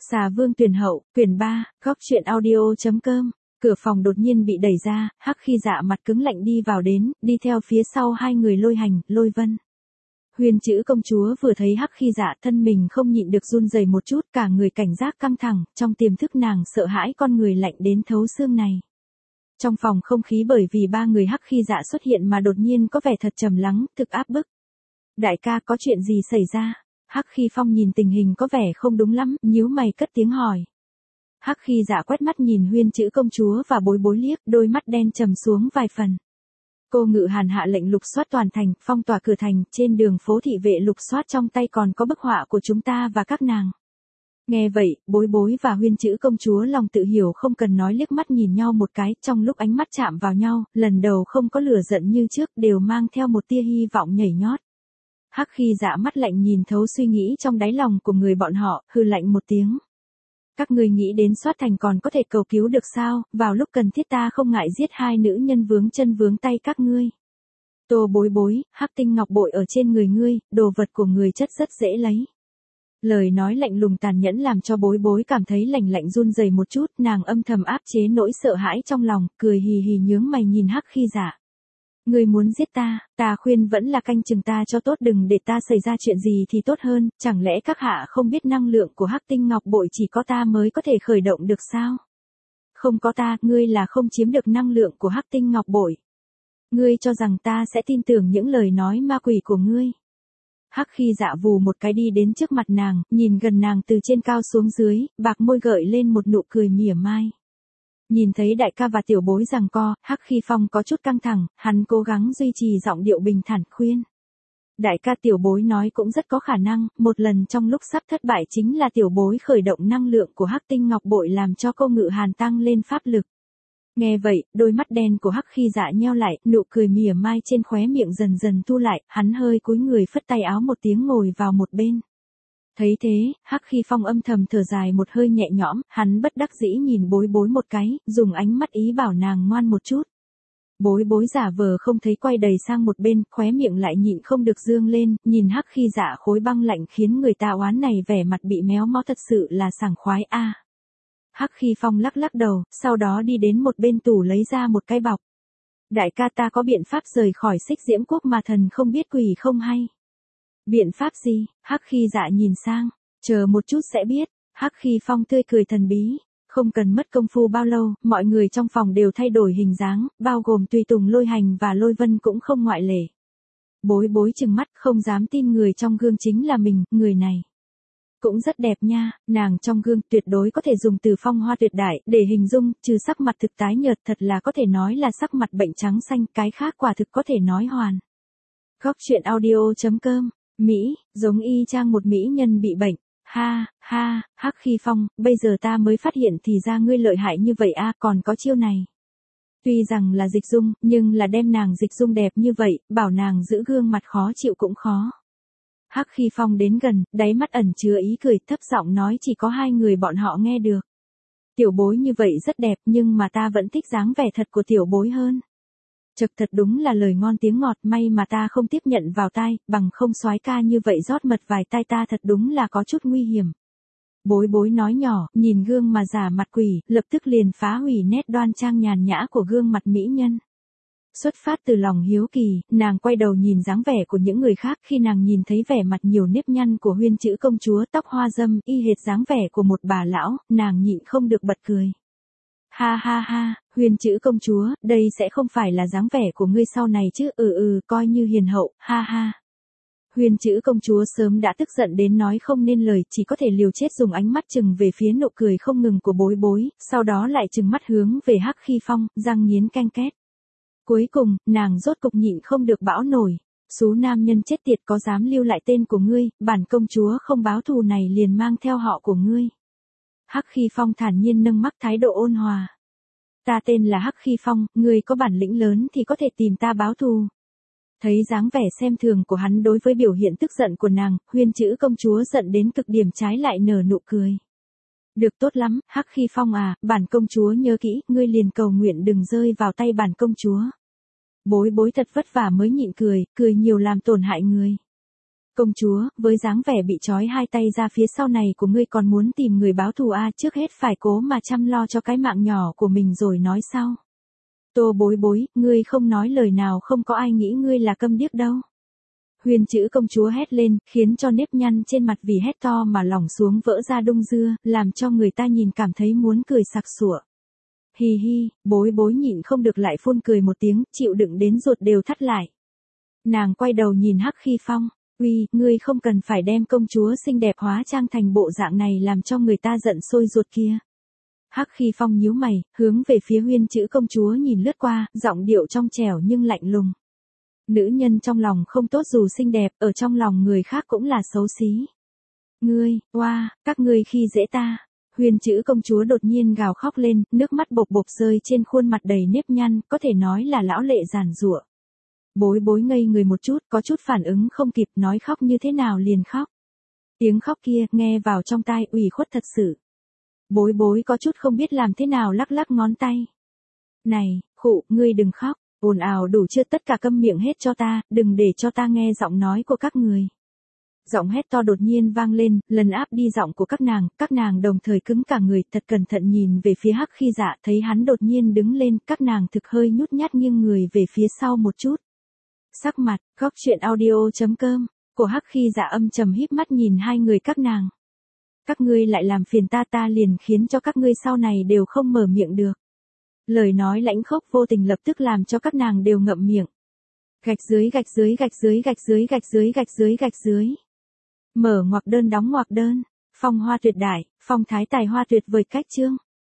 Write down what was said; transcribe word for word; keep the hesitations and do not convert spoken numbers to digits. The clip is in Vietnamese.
Xà Vương tuyển hậu, quyển ba, góc truyện audio.com. Cửa phòng đột nhiên bị đẩy ra, Hắc Khi Dạ mặt cứng lạnh đi vào đến, đi theo phía sau hai người Lôi Hành, Lôi Vân. Huyền Chữ công chúa vừa thấy Hắc Khi Dạ, thân mình không nhịn được run rẩy một chút, cả người cảnh giác căng thẳng, trong tiềm thức nàng sợ hãi con người lạnh đến thấu xương này. Trong phòng không khí bởi vì ba người Hắc Khi Dạ xuất hiện mà đột nhiên có vẻ thật trầm lắng, thực áp bức. Đại ca, có chuyện gì xảy ra? Hắc Khi Phong nhìn tình hình có vẻ không đúng lắm, nhíu mày cất tiếng hỏi. Hắc Khi Dạ quét mắt nhìn Huyền Chữ công chúa và Bối Bối liếc, đôi mắt đen trầm xuống vài phần. Cô Ngự Hàn hạ lệnh lục soát toàn thành, phong tỏa cửa thành, trên đường phố thị vệ lục soát, trong tay còn có bức họa của chúng ta và các nàng. Nghe vậy, Bối Bối và Huyền Chữ công chúa lòng tự hiểu không cần nói liếc mắt nhìn nhau một cái, trong lúc ánh mắt chạm vào nhau, lần đầu không có lửa giận như trước, đều mang theo một tia hy vọng nhảy nhót. Hắc Khi Dạ mắt lạnh nhìn thấu suy nghĩ trong đáy lòng của người bọn họ, hừ lạnh một tiếng. Các ngươi nghĩ đến soát thành còn có thể cầu cứu được sao, vào lúc cần thiết ta không ngại giết hai nữ nhân vướng chân vướng tay các ngươi. Tô Bối Bối, hắc tinh ngọc bội ở trên người ngươi, đồ vật của người chất rất dễ lấy. Lời nói lạnh lùng tàn nhẫn làm cho Bối Bối cảm thấy lạnh lạnh run rẩy một chút, nàng âm thầm áp chế nỗi sợ hãi trong lòng, cười hì hì nhướng mày nhìn Hắc Khi Dạ. Ngươi muốn giết ta, ta khuyên vẫn là canh chừng ta cho tốt, đừng để ta xảy ra chuyện gì thì tốt hơn, chẳng lẽ các hạ không biết năng lượng của hắc tinh ngọc bội chỉ có ta mới có thể khởi động được sao? Không có ta, ngươi là không chiếm được năng lượng của hắc tinh ngọc bội. Ngươi cho rằng ta sẽ tin tưởng những lời nói ma quỷ của ngươi? Hắc Khi Dạ vù một cái đi đến trước mặt nàng, nhìn gần nàng từ trên cao xuống dưới, bạc môi gợi lên một nụ cười mỉa mai. Nhìn thấy đại ca và tiểu bối giằng co, Hắc Khi Phong có chút căng thẳng, hắn cố gắng duy trì giọng điệu bình thản khuyên. Đại ca tiểu bối nói cũng rất có khả năng, một lần trong lúc sắp thất bại chính là tiểu bối khởi động năng lượng của Hắc tinh ngọc bội làm cho cô Ngự Hàn tăng lên pháp lực. Nghe vậy, đôi mắt đen của Hắc Khi Dạ nheo lại, nụ cười mỉa mai trên khóe miệng dần dần thu lại, hắn hơi cúi người phất tay áo một tiếng ngồi vào một bên. Thấy thế, Hắc Khi Phong âm thầm thở dài một hơi nhẹ nhõm, hắn bất đắc dĩ nhìn Bối Bối một cái, dùng ánh mắt ý bảo nàng ngoan một chút. Bối Bối giả vờ không thấy quay đầy sang một bên, khóe miệng lại nhịn không được dương lên, nhìn Hắc Khi Dạ khối băng lạnh khiến người ta oán này vẻ mặt bị méo mó thật sự là sảng khoái a. À. Hắc Khi Phong lắc lắc đầu, sau đó đi đến một bên tủ lấy ra một cái bọc. Đại ca, ta có biện pháp rời khỏi Xích Diễm Quốc mà thần không biết quỷ không hay. Biện pháp gì? Hắc Khi Dạ nhìn sang, chờ một chút sẽ biết. Hắc Khi Phong tươi cười thần bí, không cần mất công phu bao lâu, mọi người trong phòng đều thay đổi hình dáng, bao gồm tùy tùng Lôi Hành và Lôi Vân cũng không ngoại lệ. Bối Bối trừng mắt không dám tin người trong gương chính là mình, người này cũng rất đẹp nha, nàng trong gương tuyệt đối có thể dùng từ phong hoa tuyệt đại để hình dung, trừ sắc mặt thực tái nhợt thật là có thể nói là sắc mặt bệnh trắng xanh, cái khác quả thực có thể nói hoàn. Góc truyện audio.com. Mỹ, giống y chang một mỹ nhân bị bệnh. Ha, ha, Hắc Khi Phong, bây giờ ta mới phát hiện thì ra ngươi lợi hại như vậy a, à, còn có chiêu này. Tuy rằng là dịch dung, nhưng là đem nàng dịch dung đẹp như vậy, bảo nàng giữ gương mặt khó chịu cũng khó. Hắc Khi Phong đến gần, đáy mắt ẩn chứa ý cười, thấp giọng nói chỉ có hai người bọn họ nghe được. Tiểu bối như vậy rất đẹp, nhưng mà ta vẫn thích dáng vẻ thật của tiểu bối hơn. Chật, thật đúng là lời ngon tiếng ngọt, may mà ta không tiếp nhận vào tai, bằng không soái ca như vậy rót mật vài tai ta thật đúng là có chút nguy hiểm. Bối Bối nói nhỏ, nhìn gương mà giả mặt quỷ, lập tức liền phá hủy nét đoan trang nhàn nhã của gương mặt mỹ nhân. Xuất phát từ lòng hiếu kỳ, nàng quay đầu nhìn dáng vẻ của những người khác, khi nàng nhìn thấy vẻ mặt nhiều nếp nhăn của Huyền Chữ công chúa, tóc hoa dâm, y hệt dáng vẻ của một bà lão, nàng nhịn không được bật cười. Ha ha ha, Huyền Chữ công chúa, đây sẽ không phải là dáng vẻ của ngươi sau này chứ, ừ ừ, coi như hiền hậu, ha ha. Huyền Chữ công chúa sớm đã tức giận đến nói không nên lời, chỉ có thể liều chết dùng ánh mắt chừng về phía nụ cười không ngừng của Bối Bối, sau đó lại chừng mắt hướng về Hắc Khi Phong, răng nghiến canh két. Cuối cùng, nàng rốt cục nhịn không được bão nổi. Xú nam nhân chết tiệt, có dám lưu lại tên của ngươi, bản công chúa không báo thù này liền mang theo họ của ngươi. Hắc Khi Phong thản nhiên nâng mắt, thái độ ôn hòa. Ta tên là Hắc Khi Phong, ngươi có bản lĩnh lớn thì có thể tìm ta báo thù. Thấy dáng vẻ xem thường của hắn đối với biểu hiện tức giận của nàng, Huyền Chữ công chúa giận đến cực điểm, trái lại nở nụ cười. Được, tốt lắm, Hắc Khi Phong à, bản công chúa nhớ kỹ, ngươi liền cầu nguyện đừng rơi vào tay bản công chúa. Bối Bối thật vất vả mới nhịn cười, cười nhiều làm tổn hại người. Công chúa, với dáng vẻ bị trói hai tay ra phía sau này của ngươi còn muốn tìm người báo thù à, trước hết phải cố mà chăm lo cho cái mạng nhỏ của mình rồi nói sau. Tô Bối Bối, ngươi không nói lời nào không có ai nghĩ ngươi là câm điếc đâu. Huyền chữ công chúa hét lên, khiến cho nếp nhăn trên mặt vì hét to mà lỏng xuống vỡ ra đung dưa, làm cho người ta nhìn cảm thấy muốn cười sặc sụa. Hi hi, Bối Bối nhịn không được lại phun cười một tiếng, chịu đựng đến ruột đều thắt lại. Nàng quay đầu nhìn Hắc Khi Phong, uy, ngươi không cần phải đem công chúa xinh đẹp hóa trang thành bộ dạng này làm cho người ta giận sôi ruột kia. Hắc Khi Phong nhíu mày, hướng về phía Huyên chữ công chúa nhìn lướt qua, giọng điệu trong trẻo nhưng lạnh lùng. Nữ nhân trong lòng không tốt dù xinh đẹp, ở trong lòng người khác cũng là xấu xí. Ngươi, oa, các ngươi khi dễ ta. Huyền chữ công chúa đột nhiên gào khóc lên, nước mắt bộc bộc rơi trên khuôn mặt đầy nếp nhăn, có thể nói là lão lệ giàn giụa. Bối Bối ngây người một chút, có chút phản ứng không kịp, nói khóc như thế nào liền khóc. Tiếng khóc kia, nghe vào trong tai ủy khuất thật sự. Bối Bối có chút không biết làm thế nào lắc lắc ngón tay. Này, khụ, ngươi đừng khóc, ồn ào đủ chưa, tất cả câm miệng hết cho ta, đừng để cho ta nghe giọng nói của các người. Giọng hét to đột nhiên vang lên, lần áp đi giọng của các nàng, các nàng đồng thời cứng cả người, thật cẩn thận nhìn về phía Hắc Khi Dạ, thấy hắn đột nhiên đứng lên, các nàng thực hơi nhút nhát nghiêng người về phía sau một chút. Sắc mặt, góc truyện audio chấm com, của Hắc Khi Dạ âm trầm híp mắt nhìn hai người các nàng. Các ngươi lại làm phiền ta, ta liền khiến cho các ngươi sau này đều không mở miệng được. Lời nói lãnh khốc vô tình lập tức làm cho các nàng đều ngậm miệng. Gạch dưới gạch dưới gạch dưới gạch dưới gạch dưới gạch dưới gạch dưới. Mở ngoặc đơn đóng ngoặc đơn. Phong hoa tuyệt đại, phong thái tài hoa tuyệt vời cách chương.